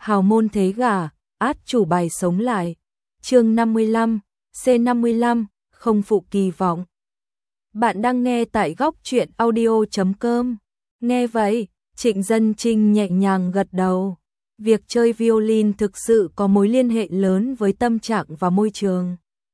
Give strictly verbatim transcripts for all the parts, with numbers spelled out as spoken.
hào môn thế gả, át chủ bài sống lại. Chương năm mươi lăm, C năm mươi lăm, không phụ kỳ vọng. Bạn đang nghe tại góc truyện audio chấm com. Nghe vậy, Trịnh Dân Trinh nhẹ nhàng gật đầu. Việc chơi violin thực sự có mối liên hệ lớn với tâm trạng và môi trường.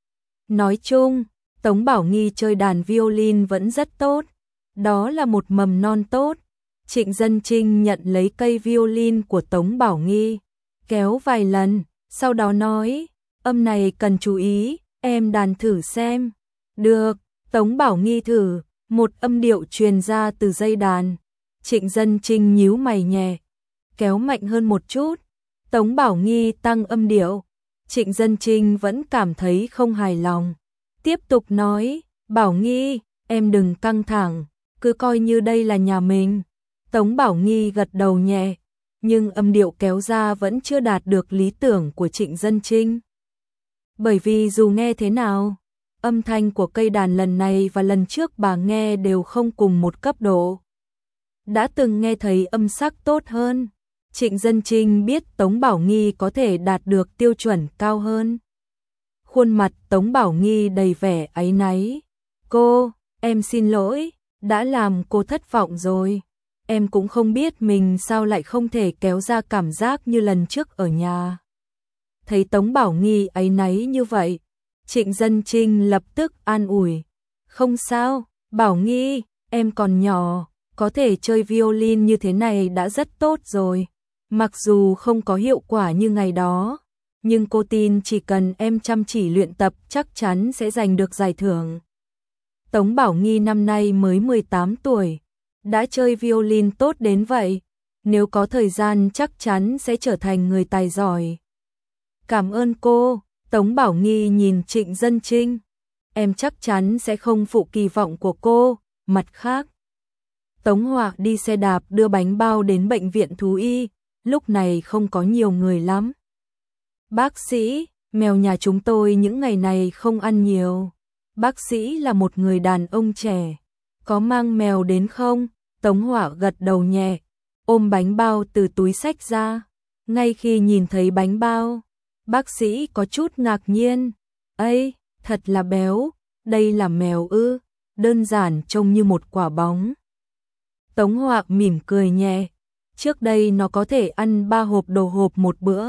Nói chung, Tống Bảo Nghi chơi đàn violin vẫn rất tốt. Đó là một mầm non tốt. Trịnh Dân Trinh nhận lấy cây violin của Tống Bảo Nghi, kéo vài lần, sau đó nói, âm này cần chú ý, em đàn thử xem. Được, Tống Bảo Nghi thử, một âm điệu truyền ra từ dây đàn. Trịnh Dân Trinh nhíu mày nhẹ, kéo mạnh hơn một chút. Tống Bảo Nghi tăng âm điệu. Trịnh Dân Trinh vẫn cảm thấy không hài lòng. Tiếp tục nói, Bảo Nghi, em đừng căng thẳng, cứ coi như đây là nhà mình. Tống Bảo Nghi gật đầu nhẹ, nhưng âm điệu kéo ra vẫn chưa đạt được lý tưởng của Trịnh Dân Trinh. Bởi vì dù nghe thế nào, âm thanh của cây đàn lần này và lần trước bà nghe đều không cùng một cấp độ. Đã từng nghe thấy âm sắc tốt hơn, Trịnh Dân Trinh biết Tống Bảo Nghi có thể đạt được tiêu chuẩn cao hơn. Khuôn mặt Tống Bảo Nghi đầy vẻ áy náy. Cô, em xin lỗi, đã làm cô thất vọng rồi. Em cũng không biết mình sao lại không thể kéo ra cảm giác như lần trước ở nhà. Thấy Tống Bảo Nghi áy náy như vậy, Trịnh Dân Trinh lập tức an ủi. Không sao, Bảo Nghi, em còn nhỏ, có thể chơi violin như thế này đã rất tốt rồi. Mặc dù không có hiệu quả như ngày đó, nhưng cô tin chỉ cần em chăm chỉ luyện tập chắc chắn sẽ giành được giải thưởng. Tống Bảo Nghi năm nay mới mười tám tuổi, đã chơi violin tốt đến vậy, nếu có thời gian chắc chắn sẽ trở thành người tài giỏi. Cảm ơn cô, Tống Bảo Nghi nhìn Trịnh Dân Trinh. Em chắc chắn sẽ không phụ kỳ vọng của cô. Mặt khác, Tống Họa đi xe đạp đưa bánh bao đến bệnh viện thú y, lúc này không có nhiều người lắm. Bác sĩ, mèo nhà chúng tôi những ngày này không ăn nhiều. Bác sĩ là một người đàn ông trẻ. Có mang mèo đến không? Tống Họa gật đầu nhẹ, ôm bánh bao từ túi xách ra. Ngay khi nhìn thấy bánh bao, bác sĩ có chút ngạc nhiên. Ây, thật là béo, đây là mèo ư, đơn giản trông như một quả bóng. Tống Họa mỉm cười nhẹ, trước đây nó có thể ăn ba hộp đồ hộp một bữa,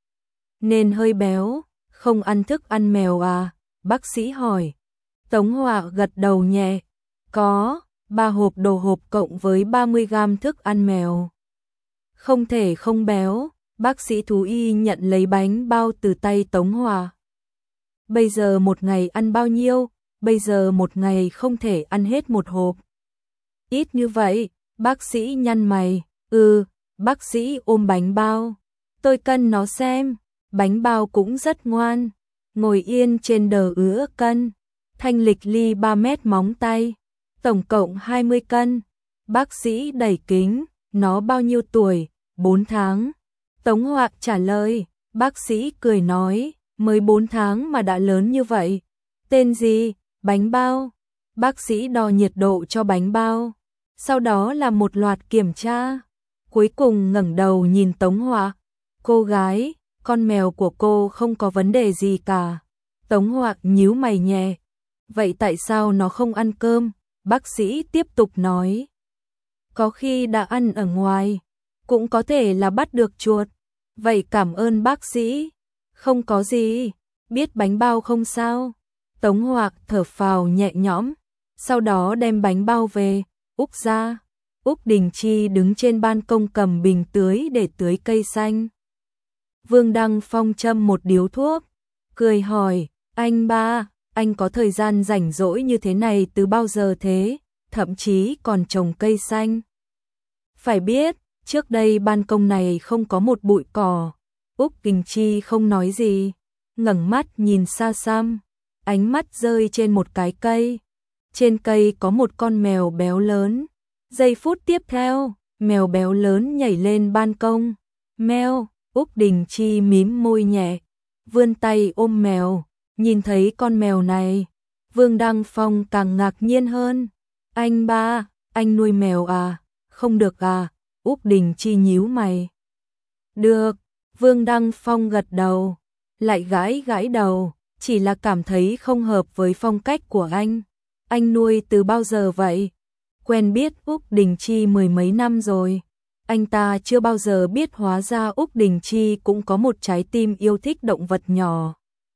nên hơi béo, không ăn thức ăn mèo à? Bác sĩ hỏi. Tống Họa gật đầu nhẹ, có, ba hộp đồ hộp cộng với ba mươi gam thức ăn mèo. Không thể không béo, bác sĩ thú y nhận lấy bánh bao từ tay Tống Họa. Bây giờ một ngày ăn bao nhiêu? Bây giờ một ngày không thể ăn hết một hộp. Ít như vậy, bác sĩ nhăn mày, ừ, bác sĩ ôm bánh bao. Tôi cân nó xem, bánh bao cũng rất ngoan, ngồi yên trên đờ ứa cân, thanh lịch ly ba mét móng tay, tổng cộng hai mươi cân. Bác sĩ đẩy kính, nó bao nhiêu tuổi? bốn tháng. Tống Họa trả lời, bác sĩ cười nói, mới bốn tháng mà đã lớn như vậy. Tên gì? Bánh bao. Bác sĩ đo nhiệt độ cho bánh bao, sau đó là một loạt kiểm tra. Cuối cùng ngẩng đầu nhìn Tống Họa. Cô gái, con mèo của cô không có vấn đề gì cả. Tống Họa nhíu mày nhẹ. Vậy tại sao nó không ăn cơm? Bác sĩ tiếp tục nói. Có khi đã ăn ở ngoài, cũng có thể là bắt được chuột. Vậy cảm ơn bác sĩ. Không có gì, biết bánh bao không sao. Tống Họa thở phào nhẹ nhõm, sau đó đem bánh bao về, úp ra. Úc Đình Chi đứng trên ban công cầm bình tưới để tưới cây xanh. Vương Đăng Phong châm một điếu thuốc, cười hỏi, anh ba, anh có thời gian rảnh rỗi như thế này từ bao giờ thế, thậm chí còn trồng cây xanh. Phải biết, trước đây ban công này không có một bụi cỏ. Úc Đình Chi không nói gì, ngẩng mắt nhìn xa xăm, ánh mắt rơi trên một cái cây. Trên cây có một con mèo béo lớn. Giây phút tiếp theo, mèo béo lớn nhảy lên ban công. Mèo, Úc Đình Chi mím môi nhẹ, vươn tay ôm mèo, nhìn thấy con mèo này. Vương Đăng Phong càng ngạc nhiên hơn. Anh ba, anh nuôi mèo à? Không được à? Úc Đình Chi nhíu mày. Được. Vương Đăng Phong gật đầu, lại gãi gãi đầu, chỉ là cảm thấy không hợp với phong cách của anh. Anh nuôi từ bao giờ vậy? Quen biết Úc Đình Chi mười mấy năm rồi. Anh ta chưa bao giờ biết hóa ra Úc Đình Chi cũng có một trái tim yêu thích động vật nhỏ.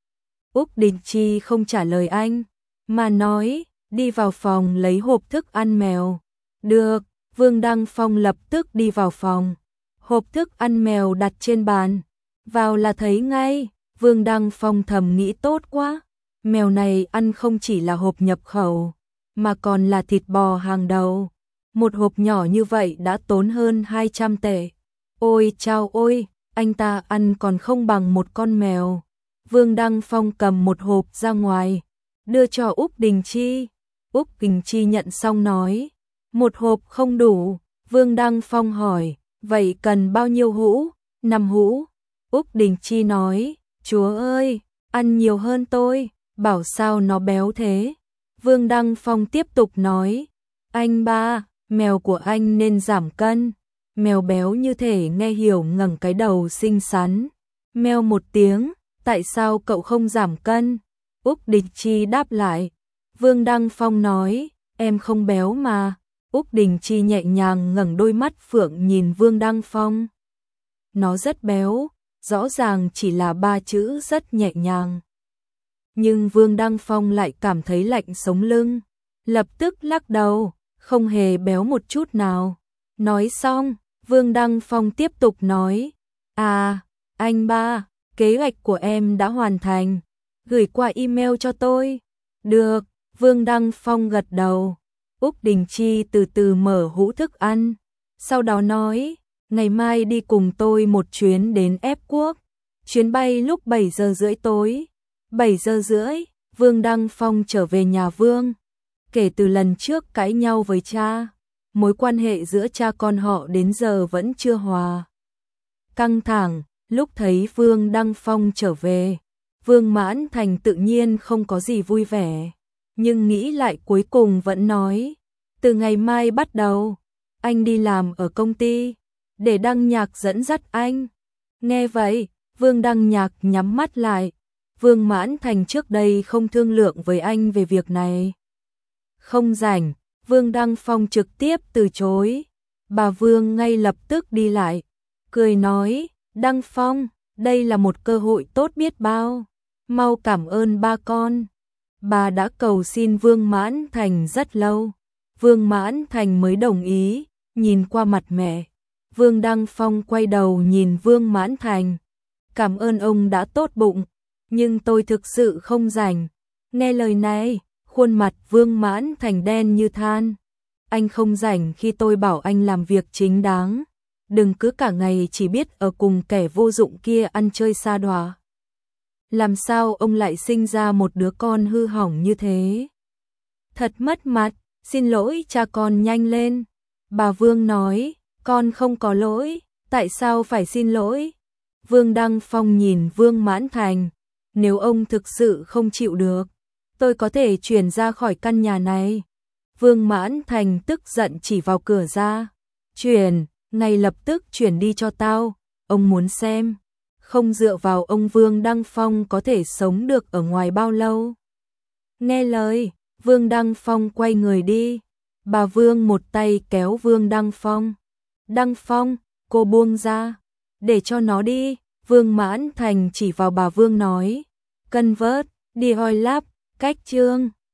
Úc Đình Chi không trả lời anh, mà nói, đi vào phòng lấy hộp thức ăn mèo. Được, Vương Đăng Phong lập tức đi vào phòng. Hộp thức ăn mèo đặt trên bàn. Vào là thấy ngay, Vương Đăng Phong thầm nghĩ tốt quá. Mèo này ăn không chỉ là hộp nhập khẩu, mà còn là thịt bò hàng đầu. Một hộp nhỏ như vậy đã tốn hơn hai trăm tệ. Ôi chao ôi, anh ta ăn còn không bằng một con mèo. Vương Đăng Phong cầm một hộp ra ngoài, đưa cho Úc Đình Chi. Úc Đình Chi nhận xong nói, một hộp không đủ. Vương Đăng Phong hỏi, vậy cần bao nhiêu hũ? Năm hũ. Úc Đình Chi nói, chúa ơi, ăn nhiều hơn tôi, bảo sao nó béo thế. Vương Đăng Phong tiếp tục nói, anh ba, mèo của anh nên giảm cân. Mèo béo như thể nghe hiểu ngẩng cái đầu xinh xắn. Mèo một tiếng, tại sao cậu không giảm cân? Úc Đình Chi đáp lại. Vương Đăng Phong nói, em không béo mà. Úc Đình Chi nhẹ nhàng ngẩng đôi mắt phượng nhìn Vương Đăng Phong. Nó rất béo, rõ ràng chỉ là ba chữ rất nhẹ nhàng. Nhưng Vương Đăng Phong lại cảm thấy lạnh sống lưng, lập tức lắc đầu, không hề béo một chút nào. Nói xong, Vương Đăng Phong tiếp tục nói, à, anh ba, kế hoạch của em đã hoàn thành, gửi qua email cho tôi. Được, Vương Đăng Phong gật đầu. Úc Đình Chi từ từ mở hũ thức ăn, sau đó nói, ngày mai đi cùng tôi một chuyến đến Ép Quốc. Chuyến bay lúc bảy giờ rưỡi tối. bảy giờ rưỡi, Vương Đăng Phong trở về nhà Vương. Kể từ lần trước cãi nhau với cha, mối quan hệ giữa cha con họ đến giờ vẫn chưa hòa. Căng thẳng, lúc thấy Vương Đăng Phong trở về, Vương Mãn Thành tự nhiên không có gì vui vẻ. Nhưng nghĩ lại cuối cùng vẫn nói, từ ngày mai bắt đầu, anh đi làm ở công ty, để Đăng Nhạc dẫn dắt anh. Nghe vậy, Vương Đăng Nhạc nhắm mắt lại. Vương Mãn Thành trước đây không thương lượng với anh về việc này. Không rảnh, Vương Đăng Phong trực tiếp từ chối. Bà Vương ngay lập tức đi lại, cười nói, Đăng Phong, đây là một cơ hội tốt biết bao. Mau cảm ơn ba con. Bà đã cầu xin Vương Mãn Thành rất lâu. Vương Mãn Thành mới đồng ý, nhìn qua mặt mẹ. Vương Đăng Phong quay đầu nhìn Vương Mãn Thành. Cảm ơn ông đã tốt bụng, nhưng tôi thực sự không rảnh. Nghe lời này, khuôn mặt Vương Mãn Thành đen như than. Anh không rảnh khi tôi bảo anh làm việc chính đáng. Đừng cứ cả ngày chỉ biết ở cùng kẻ vô dụng kia ăn chơi sa đọa. Làm sao ông lại sinh ra một đứa con hư hỏng như thế? Thật mất mặt, xin lỗi cha con nhanh lên. Bà Vương nói, con không có lỗi, tại sao phải xin lỗi? Vương Đăng Phong nhìn Vương Mãn Thành, nếu ông thực sự không chịu được, tôi có thể chuyển ra khỏi căn nhà này. Vương Mãn Thành tức giận chỉ vào cửa ra, chuyển, ngay lập tức chuyển đi cho tao, ông muốn xem, không dựa vào ông Vương Đăng Phong có thể sống được ở ngoài bao lâu. Nghe lời, Vương Đăng Phong quay người đi, bà Vương một tay kéo Vương Đăng Phong. Đăng Phong, cô buông ra, để cho nó đi. Vương Mãn Thành chỉ vào bà Vương nói, cân vớt, đi hoi lắp, cách chương.